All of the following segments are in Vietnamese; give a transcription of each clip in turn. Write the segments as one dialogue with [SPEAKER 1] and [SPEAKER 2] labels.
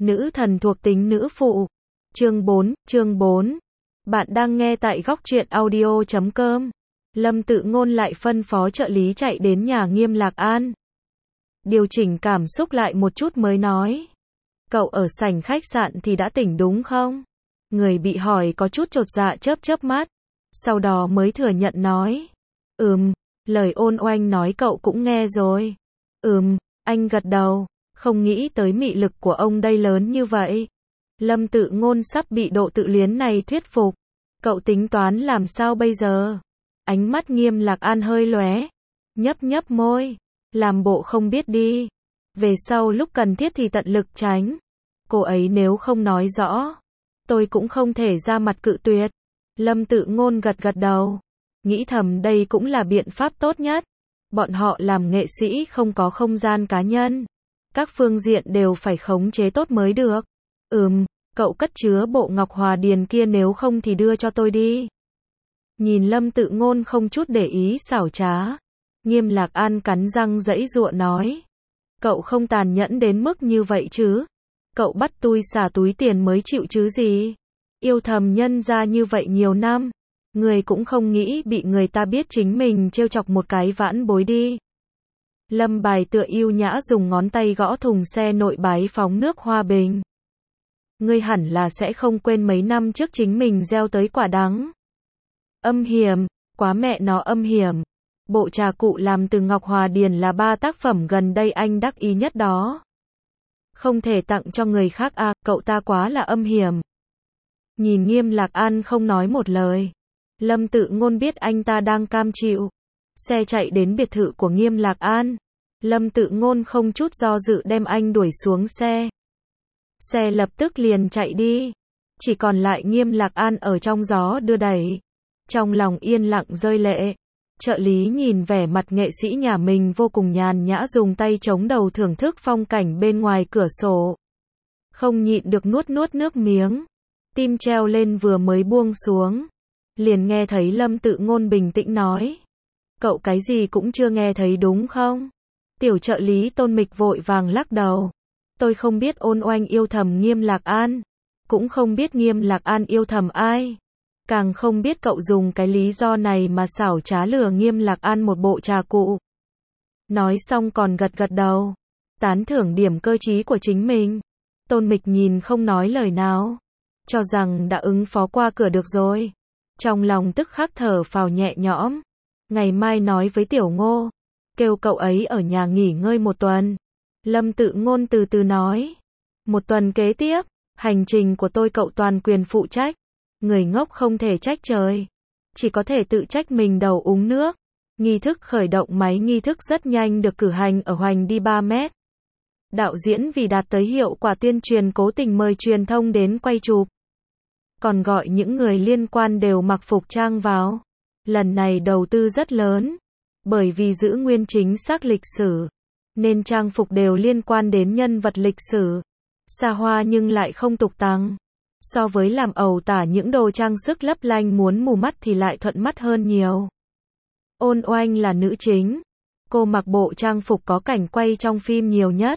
[SPEAKER 1] Nữ thần thuộc tính nữ phụ. Chương 4. Bạn đang nghe tại góc truyện audio.com. Lâm Tự Ngôn lại phân phó trợ lý chạy đến nhà Nghiêm Lạc An. Điều chỉnh cảm xúc lại một chút mới nói. Cậu ở sảnh khách sạn thì đã tỉnh đúng không? Người bị hỏi có chút chột dạ chớp mắt. Sau đó mới thừa nhận nói. Lời Ôn Oanh nói cậu cũng nghe rồi. Anh gật đầu. Không nghĩ tới mị lực của ông đây lớn như vậy. Lâm Tự Ngôn sắp bị độ tự luyến này thuyết phục. Cậu tính toán làm sao bây giờ? Ánh mắt Nghiêm Lạc An hơi lóe. Nhấp môi. Làm bộ không biết đi. Về sau lúc cần thiết thì tận lực tránh. Cô ấy nếu không nói rõ, tôi cũng không thể ra mặt cự tuyệt. Lâm Tự Ngôn gật đầu. Nghĩ thầm đây cũng là biện pháp tốt nhất. Bọn họ làm nghệ sĩ không có không gian cá nhân. Các phương diện đều phải khống chế tốt mới được. Cậu cất chứa bộ ngọc hòa điền kia nếu không thì đưa cho tôi đi. Nhìn Lâm Tự Ngôn không chút để ý xảo trá. Nghiêm Lạc An cắn răng giãy giụa nói. Cậu không tàn nhẫn đến mức như vậy chứ. Cậu bắt tôi xả túi tiền mới chịu chứ gì. Yêu thầm nhân ra như vậy nhiều năm. Người cũng không nghĩ bị người ta biết chính mình trêu chọc một cái vãn bối đi. Lâm Bài tựa yêu nhã dùng ngón tay gõ thùng xe nội bái phóng nước hoa bình. Ngươi hẳn là sẽ không quên mấy năm trước chính mình gieo tới quả đắng. Âm hiểm, quá mẹ nó âm hiểm. Bộ trà cụ làm từ ngọc hòa điền là 3 tác phẩm gần đây anh đắc ý nhất đó. Không thể tặng cho người khác à, cậu ta quá là âm hiểm. Nhìn Nghiêm Lạc An không nói một lời. Lâm Tự Ngôn biết anh ta đang cam chịu. Xe chạy đến biệt thự của Nghiêm Lạc An. Lâm Tự Ngôn không chút do dự đem anh đuổi xuống xe. Xe lập tức liền chạy đi. Chỉ còn lại Nghiêm Lạc An ở trong gió đưa đẩy. Trong lòng yên lặng rơi lệ. Trợ lý nhìn vẻ mặt nghệ sĩ nhà mình vô cùng nhàn nhã dùng tay chống đầu thưởng thức phong cảnh bên ngoài cửa sổ. Không nhịn được nuốt nước miếng. Tim treo lên vừa mới buông xuống. Liền nghe thấy Lâm Tự Ngôn bình tĩnh nói. Cậu cái gì cũng chưa nghe thấy đúng không? Tiểu trợ lý Tôn Mịch vội vàng lắc đầu. Tôi không biết Ôn Oanh yêu thầm Nghiêm Lạc An. Cũng không biết Nghiêm Lạc An yêu thầm ai. Càng không biết cậu dùng cái lý do này mà xảo trá lừa Nghiêm Lạc An một bộ trà cụ. Nói xong còn gật đầu. Tán thưởng điểm cơ trí của chính mình. Tôn Mịch nhìn không nói lời nào. Cho rằng đã ứng phó qua cửa được rồi. Trong lòng tức khắc thở phào nhẹ nhõm. Ngày mai nói với Tiểu Ngô. Kêu cậu ấy ở nhà nghỉ ngơi một tuần. Lâm Tự Ngôn từ từ nói. Một tuần kế tiếp, hành trình của tôi cậu toàn quyền phụ trách. Người ngốc không thể trách trời. Chỉ có thể tự trách mình đầu uống nước. Nghi thức khởi động máy nghi thức rất nhanh được cử hành ở Hoành đi 3 mét. Đạo diễn vì đạt tới hiệu quả tuyên truyền cố tình mời truyền thông đến quay chụp. Còn gọi những người liên quan đều mặc phục trang vào. Lần này đầu tư rất lớn. Bởi vì giữ nguyên chính xác lịch sử. Nên trang phục đều liên quan đến nhân vật lịch sử. Xa hoa nhưng lại không tục tằng. So với làm ẩu tả những đồ trang sức lấp lánh muốn mù mắt thì lại thuận mắt hơn nhiều. Ôn Oanh là nữ chính. Cô mặc bộ trang phục có cảnh quay trong phim nhiều nhất.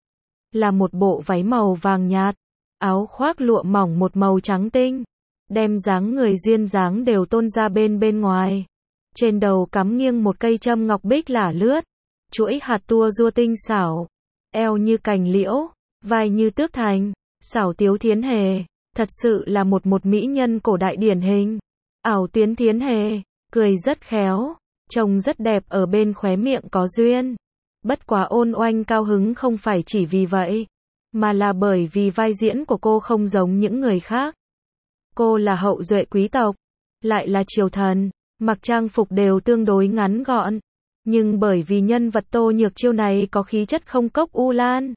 [SPEAKER 1] Là một bộ váy màu vàng nhạt. Áo khoác lụa mỏng một màu trắng tinh. Đem dáng người duyên dáng đều tôn ra bên ngoài. Trên đầu cắm nghiêng một cây châm ngọc bích lả lướt. Chuỗi hạt tua rua tinh xảo. Eo như cành liễu. Vai như tước thành. Xảo tiếu thiến hề. Thật sự là một mỹ nhân cổ đại điển hình. Ảo tuyến thiến hề. Cười rất khéo. Trông rất đẹp ở bên khóe miệng có duyên. Bất quá Ôn Oanh cao hứng không phải chỉ vì vậy. Mà là bởi vì vai diễn của cô không giống những người khác. Cô là hậu duệ quý tộc. Lại là triều thần. Mặc trang phục đều tương đối ngắn gọn. Nhưng bởi vì nhân vật Tô Nhược Chiêu này có khí chất không cốc u lan.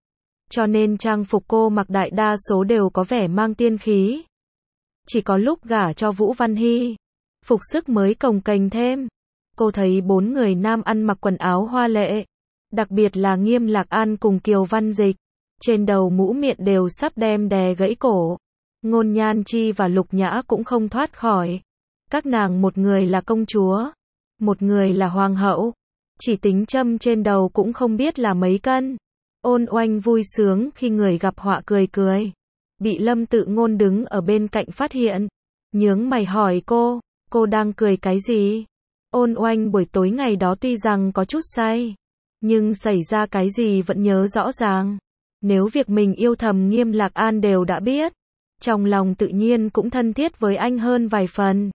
[SPEAKER 1] Cho nên trang phục cô mặc đại đa số đều có vẻ mang tiên khí. Chỉ có lúc gả cho Vũ Văn Hy, phục sức mới cồng kềnh thêm. Cô thấy 4 người nam ăn mặc quần áo hoa lệ. Đặc biệt là Nghiêm Lạc An cùng Kiều Văn Dịch. Trên đầu mũ miệng đều sắp đem đè gãy cổ. Ngôn Nhan Chi và Lục Nhã cũng không thoát khỏi. Các nàng một người là công chúa. Một người là hoàng hậu. Chỉ tính châm trên đầu cũng không biết là mấy cân. Ôn Oanh vui sướng khi người gặp họa cười cười. Bị Lâm Tự Ngôn đứng ở bên cạnh phát hiện. Nhướng mày hỏi cô đang cười cái gì? Ôn Oanh buổi tối ngày đó tuy rằng có chút say, nhưng xảy ra cái gì vẫn nhớ rõ ràng. Nếu việc mình yêu thầm Nghiêm Lạc An đều đã biết, trong lòng tự nhiên cũng thân thiết với anh hơn vài phần.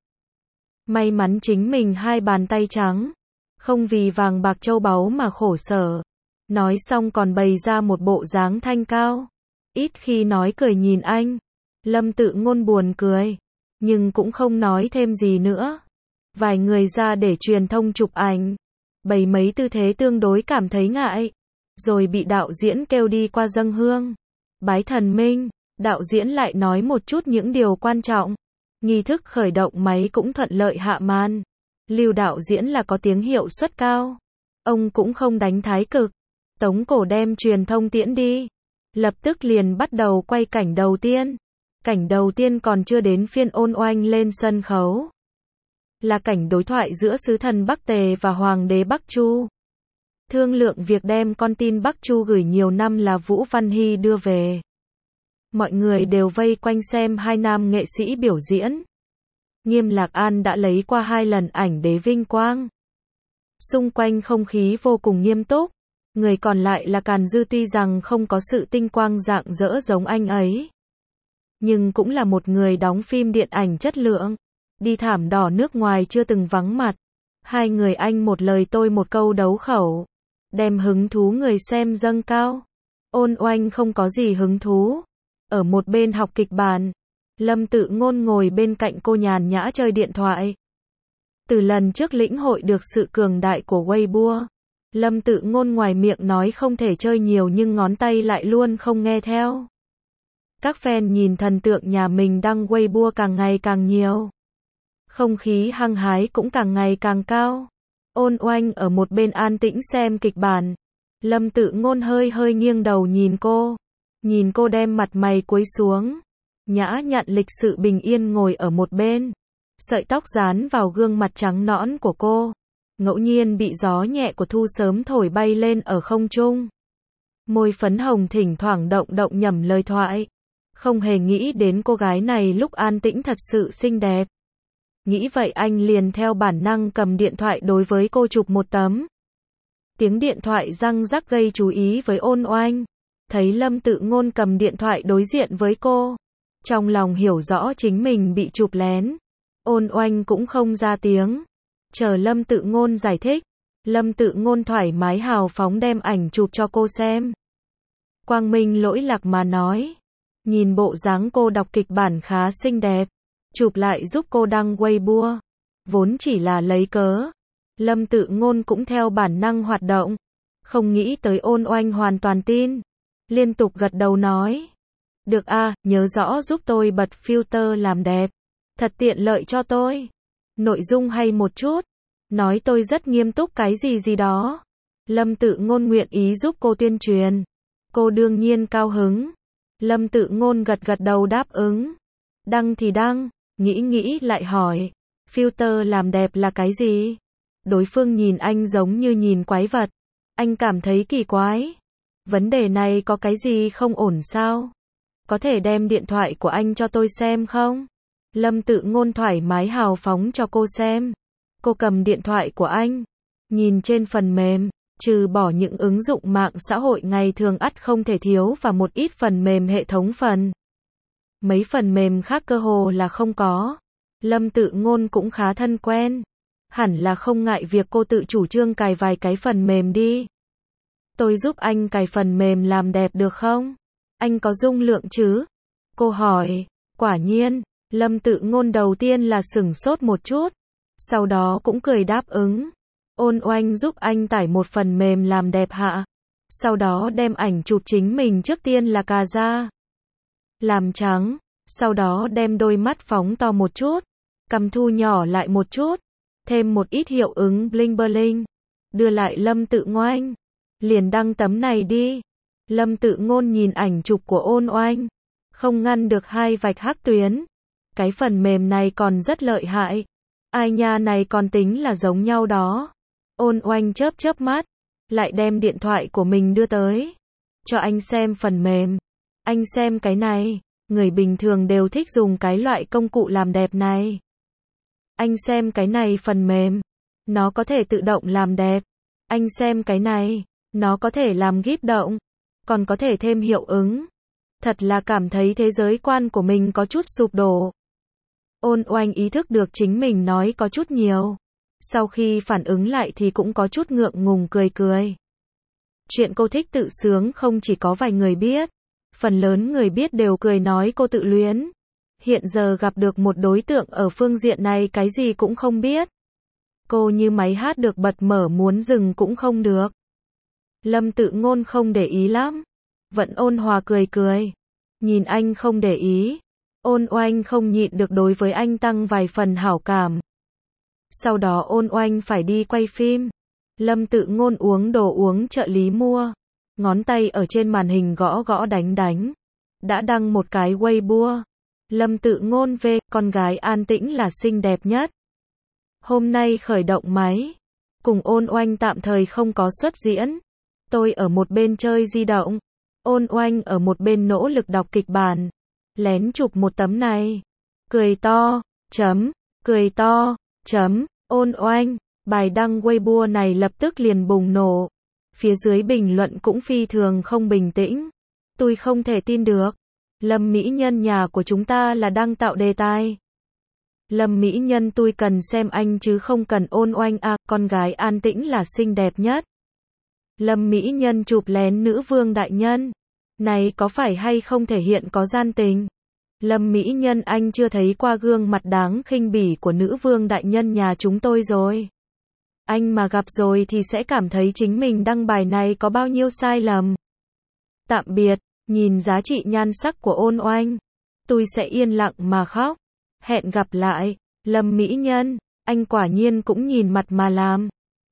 [SPEAKER 1] May mắn chính mình hai bàn tay trắng, không vì vàng bạc châu báu mà khổ sở. Nói xong còn bày ra một bộ dáng thanh cao. Ít khi nói cười nhìn anh. Lâm Tự Ngôn buồn cười, nhưng cũng không nói thêm gì nữa. Vài người ra để truyền thông chụp ảnh, bày mấy tư thế tương đối cảm thấy ngại, rồi bị đạo diễn kêu đi qua dâng hương, bái thần minh. Đạo diễn lại nói một chút những điều quan trọng. Nghi thức khởi động máy cũng thuận lợi hạ màn. Lưu đạo diễn là có tiếng hiệu suất cao. Ông cũng không đánh thái cực. Tống cổ đem truyền thông tiễn đi. Lập tức liền bắt đầu quay cảnh đầu tiên. Cảnh đầu tiên còn chưa đến phiên Ôn Oanh lên sân khấu. Là cảnh đối thoại giữa sứ thần Bắc Tề và Hoàng đế Bắc Chu. Thương lượng việc đem con tin Bắc Chu gửi nhiều năm là Vũ Văn Hy đưa về. Mọi người đều vây quanh xem hai nam nghệ sĩ biểu diễn. Nghiêm Lạc An đã lấy qua 2 lần ảnh đế vinh quang. Xung quanh không khí vô cùng nghiêm túc. Người còn lại là Càn Dư, tuy rằng không có sự tinh quang rạng rỡ giống anh ấy, nhưng cũng là một người đóng phim điện ảnh chất lượng. Đi thảm đỏ nước ngoài chưa từng vắng mặt. Hai người anh một lời tôi một câu đấu khẩu, đem hứng thú người xem dâng cao. Ôn Oanh không có gì hứng thú, ở một bên học kịch bản. Lâm Tự Ngôn ngồi bên cạnh cô nhàn nhã chơi điện thoại. Từ lần trước lĩnh hội được sự cường đại của Weibo, Lâm Tự Ngôn ngoài miệng nói không thể chơi nhiều nhưng ngón tay lại luôn không nghe theo. Các fan nhìn thần tượng nhà mình đăng Weibo càng ngày càng nhiều. Không khí hăng hái cũng càng ngày càng cao. Ôn Oanh ở một bên an tĩnh xem kịch bản. Lâm Tự Ngôn hơi nghiêng đầu nhìn cô. Nhìn cô đem mặt mày cúi xuống, nhã nhặn lịch sự bình yên ngồi ở một bên. Sợi tóc dán vào gương mặt trắng nõn của cô, ngẫu nhiên bị gió nhẹ của thu sớm thổi bay lên ở không trung. Môi phấn hồng thỉnh thoảng động động nhẩm lời thoại. Không hề nghĩ đến cô gái này lúc an tĩnh thật sự xinh đẹp. Nghĩ vậy anh liền theo bản năng cầm điện thoại đối với cô chụp một tấm. Tiếng điện thoại răng rắc gây chú ý với Ôn Oanh. Thấy Lâm Tự Ngôn cầm điện thoại đối diện với cô, trong lòng hiểu rõ chính mình bị chụp lén. Ôn Oanh cũng không ra tiếng, chờ Lâm Tự Ngôn giải thích. Lâm Tự Ngôn thoải mái hào phóng đem ảnh chụp cho cô xem. Quang minh lỗi lạc mà nói, nhìn bộ dáng cô đọc kịch bản khá xinh đẹp, chụp lại giúp cô đăng Weibo, vốn chỉ là lấy cớ. Lâm Tự Ngôn cũng theo bản năng hoạt động, không nghĩ tới Ôn Oanh hoàn toàn tin, liên tục gật đầu nói, được a, nhớ rõ giúp tôi bật filter làm đẹp, thật tiện lợi cho tôi. Nội dung hay một chút, nói tôi rất nghiêm túc cái gì đó. Lâm Tự Ngôn nguyện ý giúp cô tuyên truyền, cô đương nhiên cao hứng. Lâm Tự Ngôn gật đầu đáp ứng. Đăng thì đăng, nghĩ lại hỏi, filter làm đẹp là cái gì? Đối phương nhìn anh giống như nhìn quái vật. Anh cảm thấy kỳ quái. Vấn đề này có cái gì không ổn sao? Có thể đem điện thoại của anh cho tôi xem không? Lâm Tự Ngôn thoải mái hào phóng cho cô xem. Cô cầm điện thoại của anh, nhìn trên phần mềm, trừ bỏ những ứng dụng mạng xã hội ngày thường ắt không thể thiếu và một ít phần mềm hệ thống phần. Mấy phần mềm khác cơ hồ là không có. Lâm Tự Ngôn cũng khá thân quen. Hẳn là không ngại việc cô tự chủ trương cài vài cái phần mềm đi. Tôi giúp anh cài phần mềm làm đẹp được không? Anh có dung lượng chứ? Cô hỏi. Quả nhiên, Lâm Tự Ngôn đầu tiên là sửng sốt một chút, sau đó cũng cười đáp ứng. Ôn Oanh giúp anh tải một phần mềm làm đẹp hạ. Sau đó đem ảnh chụp chính mình trước tiên là cà ra, làm trắng, sau đó đem đôi mắt phóng to một chút, cằm thu nhỏ lại một chút, thêm một ít hiệu ứng bling bling, đưa lại Lâm Tự Ngoanh. Liền đăng tấm này đi. Lâm Tự Ngôn nhìn ảnh chụp của Ôn Oanh, không ngăn được hai vạch hắc tuyến. Cái phần mềm này còn rất lợi hại. Ai nha, này còn tính là giống nhau đó. Ôn Oanh chớp mắt, lại đem điện thoại của mình đưa tới. cho anh xem phần mềm. Anh xem cái này, người bình thường đều thích dùng cái loại công cụ làm đẹp này. Anh xem cái này phần mềm, nó có thể tự động làm đẹp. Anh xem cái này, nó có thể làm GIF động, còn có thể thêm hiệu ứng. Thật là cảm thấy thế giới quan của mình có chút sụp đổ. Ôn Oanh ý thức được chính mình nói có chút nhiều. Sau khi phản ứng lại thì cũng có chút ngượng ngùng cười cười. Chuyện cô thích tự sướng không chỉ có vài người biết. Phần lớn người biết đều cười nói cô tự luyến. Hiện giờ gặp được một đối tượng ở phương diện này cái gì cũng không biết. Cô như máy hát được bật mở muốn dừng cũng không được. Lâm Tự Ngôn không để ý lắm. Vẫn ôn hòa cười cười. Nhìn anh không để ý. Ôn Oanh không nhịn được đối với anh tăng vài phần hảo cảm. Sau đó Ôn Oanh phải đi quay phim. Lâm Tự Ngôn uống đồ uống trợ lý mua. Ngón tay ở trên màn hình gõ gõ đánh đánh. Đã đăng một cái Weibo. Lâm Tự Ngôn về, con gái an tĩnh là xinh đẹp nhất. Hôm nay khởi động máy. Cùng Ôn Oanh tạm thời không có xuất diễn. Tôi ở một bên chơi di động. Ôn Oanh ở một bên nỗ lực đọc kịch bản. Lén chụp một tấm này. Cười to, chấm, cười to, chấm, Ôn Oanh. Bài đăng Weibo này lập tức liền bùng nổ. Phía dưới bình luận cũng phi thường không bình tĩnh. Tôi không thể tin được. Lâm mỹ nhân nhà của chúng ta là đang tạo đề tài. Lâm mỹ nhân tôi cần xem anh chứ không cần Ôn Oanh à, con gái an tĩnh là xinh đẹp nhất. Lâm mỹ nhân chụp lén nữ vương đại nhân. Này có phải hay không thể hiện có gian tình? Lâm mỹ nhân anh chưa thấy qua gương mặt đáng khinh bỉ của nữ vương đại nhân nhà chúng tôi rồi. Anh mà gặp rồi thì sẽ cảm thấy chính mình đăng bài này có bao nhiêu sai lầm. Tạm biệt, nhìn giá trị nhan sắc của Ôn Oanh. Tôi sẽ yên lặng mà khóc. Hẹn gặp lại, Lâm mỹ nhân, anh quả nhiên cũng nhìn mặt mà làm.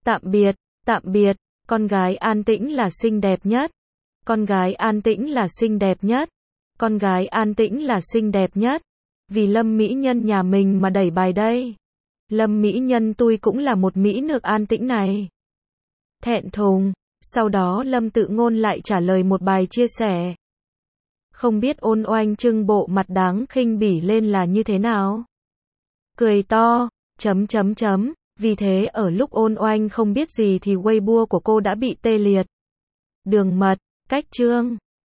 [SPEAKER 1] Tạm biệt, con gái an tĩnh là xinh đẹp nhất. Con gái an tĩnh là xinh đẹp nhất. Con gái an tĩnh là xinh đẹp nhất. Vì Lâm mỹ nhân nhà mình mà đẩy bài đây. Lâm mỹ nhân tôi cũng là một mỹ nữ an tĩnh này. Thẹn thùng. Sau đó Lâm Tự Ngôn lại trả lời một bài chia sẻ. Không biết Ôn Oanh trưng bộ mặt đáng khinh bỉ lên là như thế nào? Cười to, chấm. Vì thế ở lúc Ôn Oanh không biết gì thì Weibo của cô đã bị tê liệt. Đường mật, cách chương.